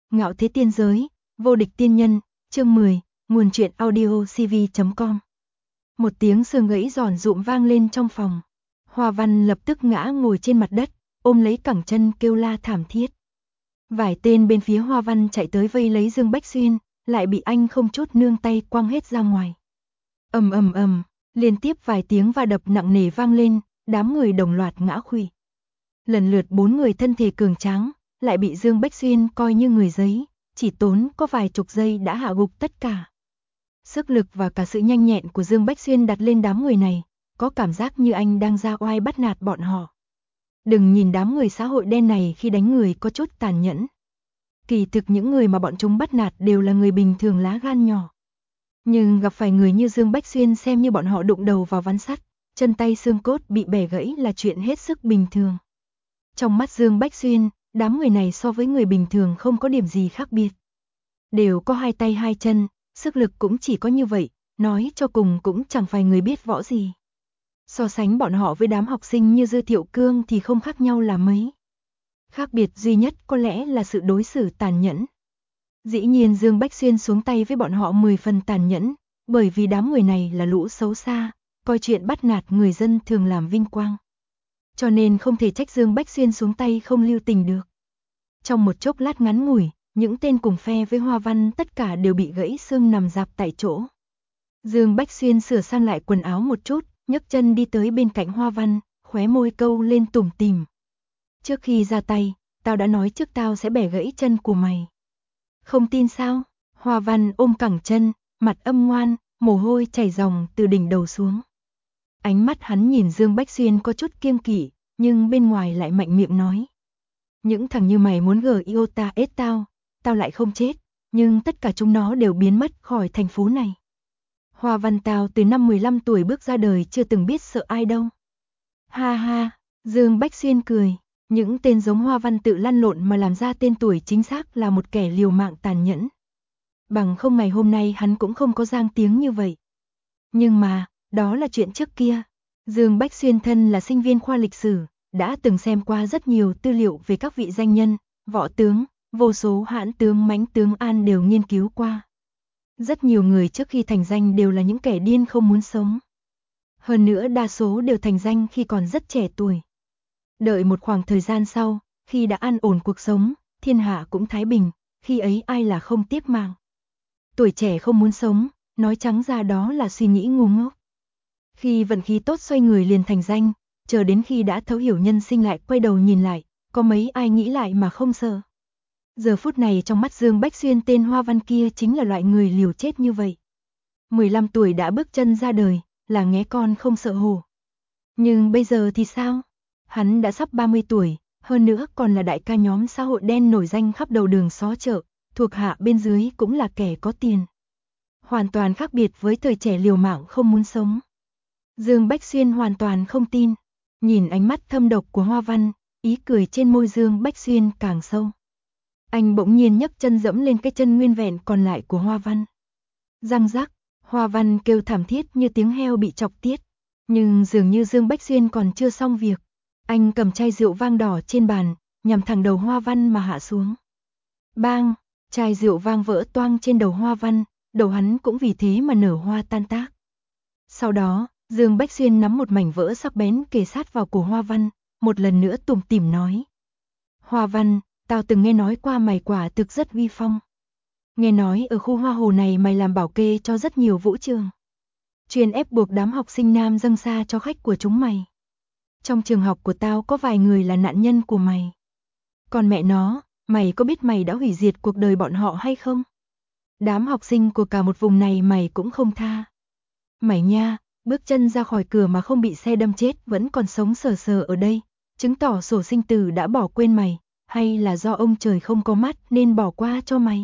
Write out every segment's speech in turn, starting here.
Ngạo thế tiên giới, vô địch tiên nhân, chương 10, nguồn truyện audio cv.com. Một tiếng xương gãy giòn rụm vang lên trong phòng. Hoa Văn lập tức ngã ngồi trên mặt đất, ôm lấy cẳng chân kêu la thảm thiết. Vài tên bên phía Hoa Văn chạy tới vây lấy Dương Bách Xuyên, lại bị anh không chút nương tay quăng hết ra ngoài. Ầm ầm ầm, liên tiếp vài tiếng va đập nặng nề vang lên, đám người đồng loạt ngã khuỵu. Lần lượt 4 người thân thể cường tráng, lại bị Dương Bách Xuyên coi như người giấy, chỉ tốn có vài chục giây đã hạ gục tất cả. Sức lực và cả sự nhanh nhẹn của Dương Bách Xuyên đặt lên đám người này, có cảm giác như anh đang ra oai bắt nạt bọn họ. Đừng nhìn đám người xã hội đen này khi đánh người có chút tàn nhẫn. Kỳ thực những người mà bọn chúng bắt nạt đều là người bình thường lá gan nhỏ. Nhưng gặp phải người như Dương Bách Xuyên xem như bọn họ đụng đầu vào ván sắt, chân tay xương cốt bị bẻ gãy là chuyện hết sức bình thường. Trong mắt Dương Bách Xuyên, đám người này so với người bình thường không có điểm gì khác biệt. Đều có hai tay hai chân, sức lực cũng chỉ có như vậy, nói cho cùng cũng chẳng phải người biết võ gì. So sánh bọn họ với đám học sinh như Dư Thiệu Cương thì không khác nhau là mấy. Khác biệt duy nhất có lẽ là sự đối xử tàn nhẫn. Dĩ nhiên Dương Bách Xuyên xuống tay với bọn họ 10 phần tàn nhẫn, bởi vì đám người này là lũ xấu xa, coi chuyện bắt nạt người dân thường làm vinh quang. Cho nên không thể trách Dương Bách Xuyên xuống tay không lưu tình được. Trong một chốc lát ngắn ngủi, những tên cùng phe với Hoa Văn tất cả đều bị gãy xương nằm rạp tại chỗ. Dương Bách Xuyên sửa sang lại quần áo một chút, nhấc chân đi tới bên cạnh Hoa Văn, khóe môi câu lên tủm tỉm. Trước khi ra tay, tao đã nói trước tao sẽ bẻ gãy chân của mày. Không tin sao? Hoa Văn ôm cẳng chân, mặt âm ngoan, mồ hôi chảy ròng từ đỉnh đầu xuống. Ánh mắt hắn nhìn Dương Bách Xuyên có chút kiêng kỵ, nhưng bên ngoài lại mạnh miệng nói. Những thằng như mày muốn gờ iota ết tao, tao lại không chết, nhưng tất cả chúng nó đều biến mất khỏi thành phố này. Hoa Văn tao từ năm 15 tuổi bước ra đời chưa từng biết sợ ai đâu. Ha ha, Dương Bách Xuyên cười, những tên giống Hoa Văn tự lăn lộn mà làm ra tên tuổi chính xác là một kẻ liều mạng tàn nhẫn. Bằng không ngày hôm nay hắn cũng không có giang tiếng như vậy. Nhưng mà, đó là chuyện trước kia. Dương Bách Xuyên thân là sinh viên khoa lịch sử, đã từng xem qua rất nhiều tư liệu về các vị danh nhân, võ tướng, vô số hãn tướng mãnh tướng An đều nghiên cứu qua. Rất nhiều người trước khi thành danh đều là những kẻ điên không muốn sống. Hơn nữa đa số đều thành danh khi còn rất trẻ tuổi. Đợi một khoảng thời gian sau, khi đã an ổn cuộc sống, thiên hạ cũng thái bình, khi ấy ai là không tiếc mạng. Tuổi trẻ không muốn sống, nói trắng ra đó là suy nghĩ ngu ngốc. Khi vận khí tốt xoay người liền thành danh, chờ đến khi đã thấu hiểu nhân sinh lại quay đầu nhìn lại, có mấy ai nghĩ lại mà không sợ. Giờ phút này trong mắt Dương Bách Xuyên tên Hoa Văn kia chính là loại người liều chết như vậy. 15 tuổi đã bước chân ra đời, là nghé con không sợ hổ. Nhưng bây giờ thì sao? Hắn đã sắp 30 tuổi, hơn nữa còn là đại ca nhóm xã hội đen nổi danh khắp đầu đường xó chợ, thuộc hạ bên dưới cũng là kẻ có tiền. Hoàn toàn khác biệt với thời trẻ liều mạng không muốn sống. Dương Bách Xuyên hoàn toàn không tin, nhìn ánh mắt thâm độc của Hoa Văn, ý cười trên môi Dương Bách Xuyên càng sâu. Anh bỗng nhiên nhấc chân dẫm lên cái chân nguyên vẹn còn lại của Hoa Văn. Răng rắc, Hoa Văn kêu thảm thiết như tiếng heo bị chọc tiết, nhưng dường như Dương Bách Xuyên còn chưa xong việc. Anh cầm chai rượu vang đỏ trên bàn, nhằm thẳng đầu Hoa Văn mà hạ xuống. Bang, chai rượu vang vỡ toang trên đầu Hoa Văn, đầu hắn cũng vì thế mà nở hoa tan tác. Sau đó, Dương Bách Xuyên nắm một mảnh vỡ sắc bén kề sát vào cổ Hoa Văn, một lần nữa tủm tỉm nói. Hoa Văn, tao từng nghe nói qua mày quả thực rất uy phong. Nghe nói ở khu Hoa Hồ này mày làm bảo kê cho rất nhiều vũ trường. Chuyên ép buộc đám học sinh nam dâng xa cho khách của chúng mày. Trong trường học của tao có vài người là nạn nhân của mày. Còn mẹ nó, mày có biết mày đã hủy diệt cuộc đời bọn họ hay không? Đám học sinh của cả một vùng này mày cũng không tha. Mày nha, bước chân ra khỏi cửa mà không bị xe đâm chết vẫn còn sống sờ sờ ở đây, chứng tỏ sổ sinh tử đã bỏ quên mày, hay là do ông trời không có mắt nên bỏ qua cho mày?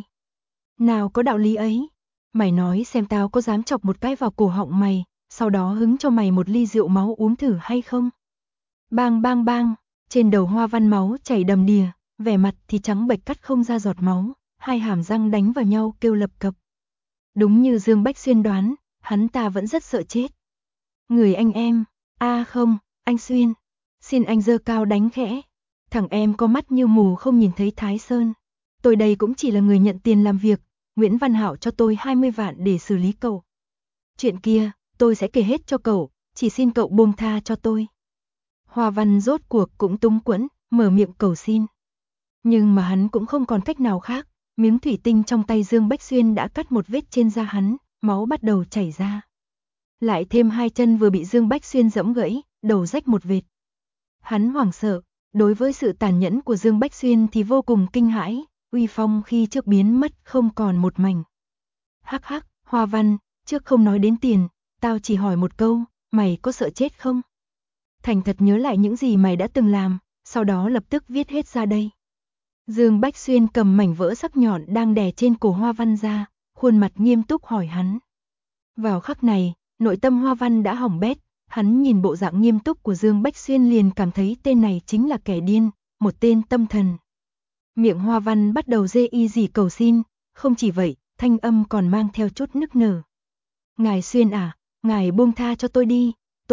Nào có đạo lý ấy, mày nói xem tao có dám chọc một cái vào cổ họng mày, sau đó hứng cho mày một ly rượu máu uống thử hay không? Bang bang bang, trên đầu Hoa Văn máu chảy đầm đìa, vẻ mặt thì trắng bệch cắt không ra giọt máu, hai hàm răng đánh vào nhau kêu lập cập. Đúng như Dương Bách Xuyên đoán, hắn ta vẫn rất sợ chết. Người anh em, không, anh Xuyên, xin anh giơ cao đánh khẽ. Thằng em có mắt như mù không nhìn thấy Thái Sơn. Tôi đây cũng chỉ là người nhận tiền làm việc, Nguyễn Văn Hạo cho tôi 20 vạn để xử lý cậu. Chuyện kia, tôi sẽ kể hết cho cậu, chỉ xin cậu buông tha cho tôi. Hoa Văn rốt cuộc cũng túng quẫn, mở miệng cầu xin. Nhưng mà hắn cũng không còn cách nào khác, miếng thủy tinh trong tay Dương Bách Xuyên đã cắt một vết trên da hắn, máu bắt đầu chảy ra. Lại thêm hai chân vừa bị Dương Bách Xuyên giẫm gãy, đầu rách một vệt. Hắn hoảng sợ, đối với sự tàn nhẫn của Dương Bách Xuyên thì vô cùng kinh hãi, uy phong khi trước biến mất không còn một mảnh. Hắc hắc, Hoa Văn, trước không nói đến tiền, tao chỉ hỏi một câu, mày có sợ chết không? Thành thật nhớ lại những gì mày đã từng làm, sau đó lập tức viết hết ra đây. Dương Bách Xuyên cầm mảnh vỡ sắc nhọn đang đè trên cổ Hoa Văn ra, khuôn mặt nghiêm túc hỏi hắn. Vào khắc này, nội tâm Hoa Văn đã hỏng bét, hắn nhìn bộ dạng nghiêm túc của Dương Bách Xuyên liền cảm thấy tên này chính là kẻ điên, một tên tâm thần. Miệng Hoa Văn bắt đầu rê y gì cầu xin, không chỉ vậy, thanh âm còn mang theo chút nức nở. Ngài Xuyên à, ngài buông tha cho tôi đi,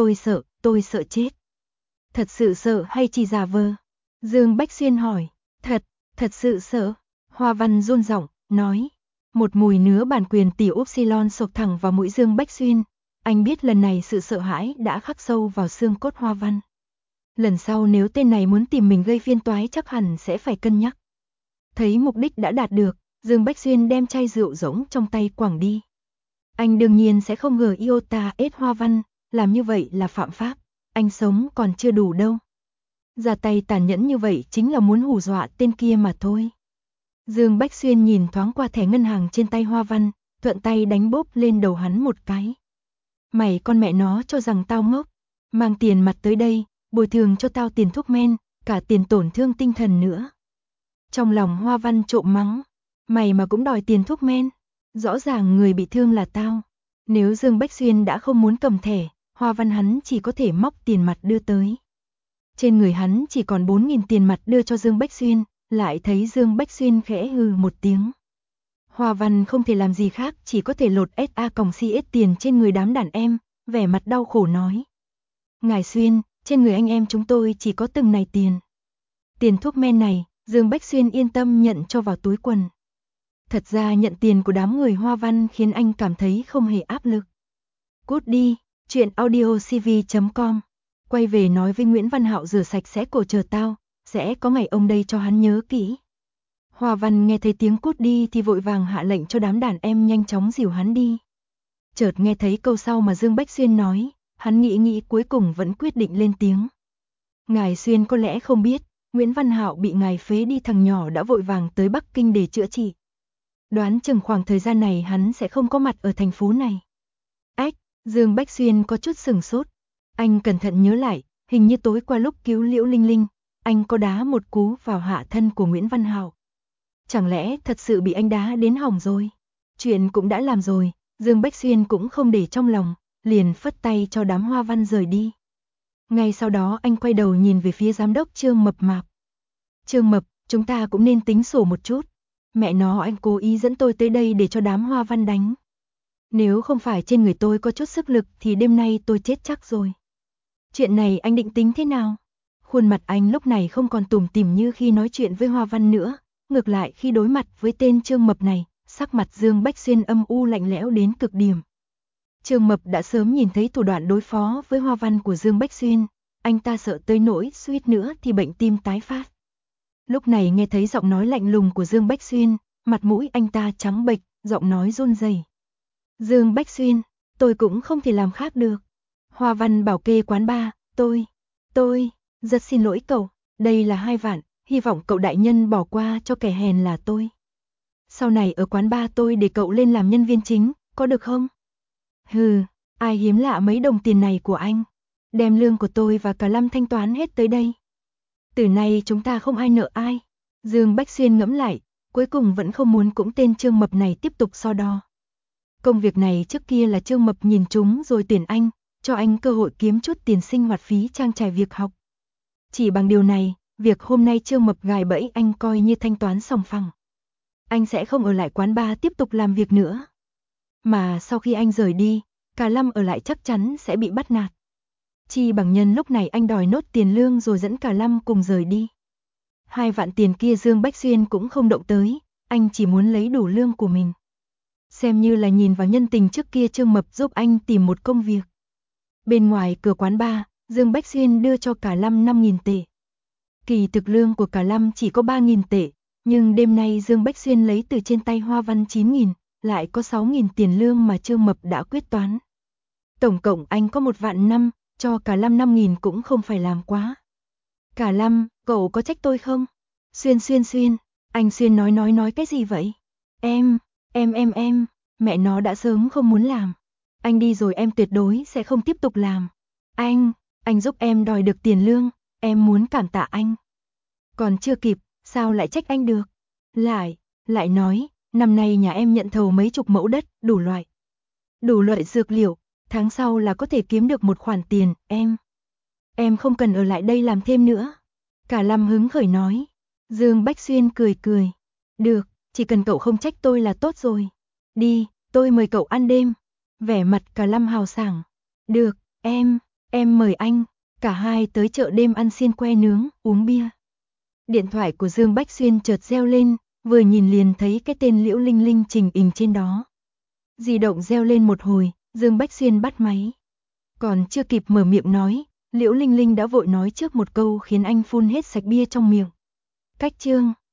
tôi sợ chết. Thật sự sợ hay chỉ giả vờ? Dương Bách Xuyên hỏi, thật sự sợ. Hoa Văn run giọng, nói. Một mùi nứa bản quyền tỷ upsilon sộc thẳng vào mũi Dương Bách Xuyên. Anh biết lần này sự sợ hãi đã khắc sâu vào xương cốt Hoa Văn. Lần sau nếu tên này muốn tìm mình gây phiền toái chắc hẳn sẽ phải cân nhắc. Thấy mục đích đã đạt được, Dương Bách Xuyên đem chai rượu rỗng trong tay quẳng đi. Anh đương nhiên sẽ không ngờ iota ết Hoa Văn, làm như vậy là phạm pháp, anh sống còn chưa đủ đâu. Ra tay tàn nhẫn như vậy chính là muốn hù dọa tên kia mà thôi. Dương Bách Xuyên nhìn thoáng qua thẻ ngân hàng trên tay Hoa Văn, thuận tay đánh bốp lên đầu hắn một cái. Mày con mẹ nó cho rằng tao ngốc, mang tiền mặt tới đây, bồi thường cho tao tiền thuốc men, cả tiền tổn thương tinh thần nữa. Trong lòng Hoa Văn trộm mắng, mày mà cũng đòi tiền thuốc men, rõ ràng người bị thương là tao. Nếu Dương Bách Xuyên đã không muốn cầm thẻ, Hoa Văn hắn chỉ có thể móc tiền mặt đưa tới. Trên người hắn chỉ còn 4.000 tiền mặt đưa cho Dương Bách Xuyên, lại thấy Dương Bách Xuyên khẽ hừ một tiếng. Hoa Văn không thể làm gì khác, chỉ có thể lột SA-CS tiền trên người đám đàn em, vẻ mặt đau khổ nói. Ngài Xuyên, trên người anh em chúng tôi chỉ có từng này tiền. Tiền thuốc men này, Dương Bách Xuyên yên tâm nhận cho vào túi quần. Thật ra nhận tiền của đám người Hoa Văn khiến anh cảm thấy không hề áp lực. Cút đi, chuyện audiocv.com. Quay về nói với Nguyễn Văn Hạo rửa sạch sẽ cổ chờ tao, sẽ có ngày ông đây cho hắn nhớ kỹ. Hoa Văn nghe thấy tiếng cút đi thì vội vàng hạ lệnh cho đám đàn em nhanh chóng dìu hắn đi. Chợt nghe thấy câu sau mà Dương Bách Xuyên nói, hắn nghĩ cuối cùng vẫn quyết định lên tiếng. Ngài Xuyên có lẽ không biết, Nguyễn Văn Hạo bị ngài phế đi thằng nhỏ đã vội vàng tới Bắc Kinh để chữa trị. Đoán chừng khoảng thời gian này hắn sẽ không có mặt ở thành phố này. Ách, Dương Bách Xuyên có chút sửng sốt. Anh cẩn thận nhớ lại, hình như tối qua lúc cứu Liễu Linh Linh, anh có đá một cú vào hạ thân của Nguyễn Văn Hạo. Chẳng lẽ thật sự bị anh đá đến hỏng rồi? Chuyện cũng đã làm rồi, Dương Bách Xuyên cũng không để trong lòng, liền phất tay cho đám Hoa Văn rời đi. Ngay sau đó anh quay đầu nhìn về phía giám đốc Trương Mập Mạp. Trương Mập, chúng ta cũng nên tính sổ một chút. Mẹ nó, anh cố ý dẫn tôi tới đây để cho đám Hoa Văn đánh. Nếu không phải trên người tôi có chút sức lực thì đêm nay tôi chết chắc rồi. Chuyện này anh định tính thế nào? Khuôn mặt anh lúc này không còn tủm tỉm như khi nói chuyện với Hoa Văn nữa, ngược lại khi đối mặt với tên Trương Mập này, sắc mặt Dương Bách Xuyên âm u lạnh lẽo đến cực điểm. Trương Mập đã sớm nhìn thấy thủ đoạn đối phó với Hoa Văn của Dương Bách Xuyên, anh ta sợ tới nỗi suýt nữa thì bệnh tim tái phát. Lúc này nghe thấy giọng nói lạnh lùng của Dương Bách Xuyên, mặt mũi anh ta trắng bệch, giọng nói run rẩy. Dương Bách Xuyên, tôi cũng không thể làm khác được. Hoa Văn bảo kê quán bar, tôi, rất xin lỗi cậu, đây là 2 vạn, hy vọng cậu đại nhân bỏ qua cho kẻ hèn là tôi. Sau này ở quán bar tôi để cậu lên làm nhân viên chính, có được không? Hừ, ai hiếm lạ mấy đồng tiền này của anh, đem lương của tôi và cả Lâm thanh toán hết tới đây. Từ nay chúng ta không ai nợ ai. Dương Bách Xuyên ngẫm lại, cuối cùng vẫn không muốn cũng tên Trương Mập này tiếp tục so đo. Công việc này trước kia là Trương Mập nhìn trúng rồi tuyển anh, cho anh cơ hội kiếm chút tiền sinh hoạt phí trang trải việc học. Chỉ bằng điều này, việc hôm nay Trương Mập gài bẫy anh coi như thanh toán sòng phẳng. Anh sẽ không ở lại quán bar tiếp tục làm việc nữa. Mà sau khi anh rời đi, cả Lâm ở lại chắc chắn sẽ bị bắt nạt. Chi bằng nhân lúc này anh đòi nốt tiền lương rồi dẫn cả Lâm cùng rời đi. 2 vạn tiền kia Dương Bách Xuyên cũng không động tới, anh chỉ muốn lấy đủ lương của mình. Xem như là nhìn vào nhân tình trước kia Trương Mập giúp anh tìm một công việc. Bên ngoài cửa quán bar, Dương Bách Xuyên đưa cho Cả Lâm 5.000 tệ. Kỳ thực lương của Cả Lâm chỉ có 3.000 tệ, nhưng đêm nay Dương Bách Xuyên lấy từ trên tay Hoa Văn 9.000, lại có 6.000 tiền lương mà Trương Mập đã quyết toán. Tổng cộng anh có 1.500.000, cho Cả Lâm 5.000 cũng không phải làm quá. Cả Lâm, cậu có trách tôi không? Xuyên, anh Xuyên nói cái gì vậy? Em, mẹ nó đã sớm không muốn làm. Anh đi rồi em tuyệt đối sẽ không tiếp tục làm. Anh giúp em đòi được tiền lương, em muốn cảm tạ anh. Còn chưa kịp, sao lại trách anh được? Lại nói, năm nay nhà em nhận thầu mấy chục mẫu đất, đủ loại dược liệu, tháng sau là có thể kiếm được một khoản tiền, em không cần ở lại đây làm thêm nữa. Cả Lâm hứng khởi nói. Dương Bách Xuyên cười. Được, chỉ cần cậu không trách tôi là tốt rồi. Đi, tôi mời cậu ăn đêm. Vẻ mặt Cả Lâm hào sảng. Được, em mời anh. Cả hai tới chợ đêm ăn xiên que nướng, uống bia. Điện thoại của Dương Bách Xuyên chợt reo lên, vừa nhìn liền thấy cái tên Liễu Linh Linh trình hình trên đó. Di động reo lên một hồi, Dương Bách Xuyên bắt máy. Còn chưa kịp mở miệng nói, Liễu Linh Linh đã vội nói trước một câu khiến anh phun hết sạch bia trong miệng. Cách chương